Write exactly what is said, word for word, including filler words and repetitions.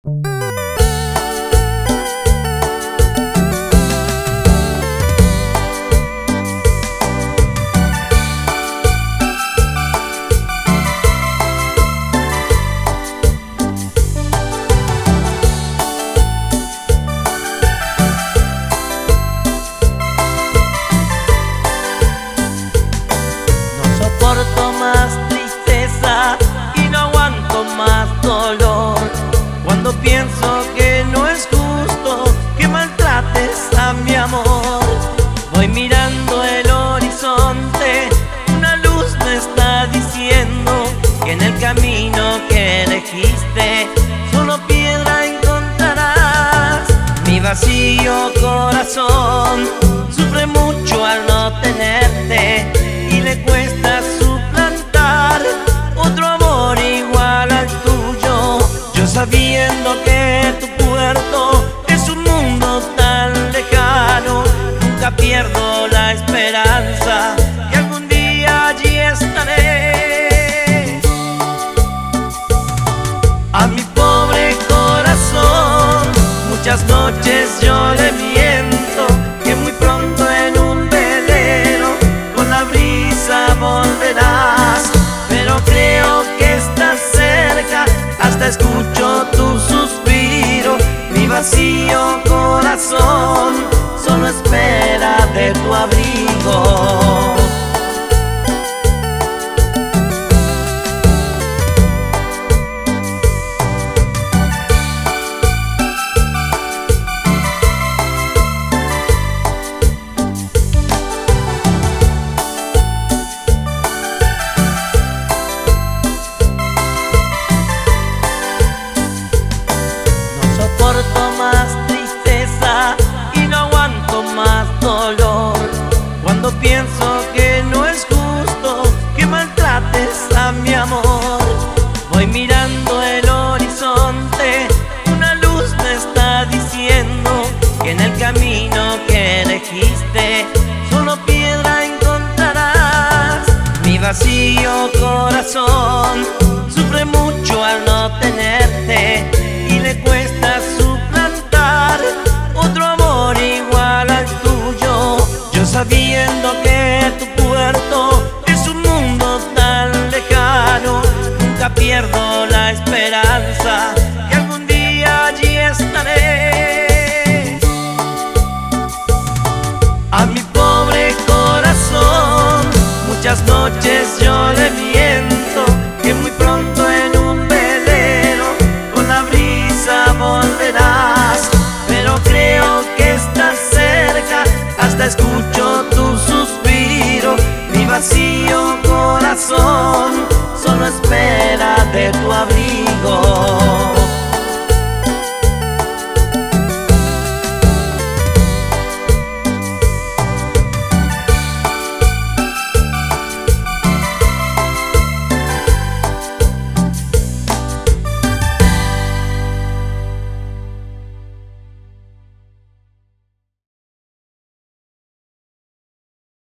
Soporto más tristeza y no aguanto más dolor. Cuando pienso que no es justo que maltrates a mi amor, voy mirando el horizonte, una luz me está diciendo que en el camino que elegiste solo piedra encontrarás. Mi vacío corazón sufre mucho al no tenerte y le cuesta suplantar otro amor igual al tuyo. Yo sabiendo que tu puerto es un mundo tan lejano, nunca pierdo la esperanza que algún día allí estaré. A mi pobre corazón muchas noches yo le miento que muy pronto en un velero con la brisa volverás, pero creo que estás cerca, hasta escucho tu suspiro. Mi vacío corazón solo espera de tu abrigo. Soporto más tristeza y no aguanto más dolor. Cuando pienso que no es justo que maltrates a mi amor, voy mirando el horizonte, una luz me está diciendo que en el camino que elegiste solo piedra encontrarás. Mi vacío corazón sufre mucho al no tenerte y le cuesta suplantar otro amor igual al tuyo. Yo sabiendo que tu puerto es un mundo tan lejano, nunca pierdo la esperanza que algún día allí estaré. A mi pobre corazón muchas noches yo le miento que muy pronto en un velero con la brisa volverás, pero creo que estás cerca, hasta escucho tu suspiro. Mi vacío corazón solo espera de tu abrigo.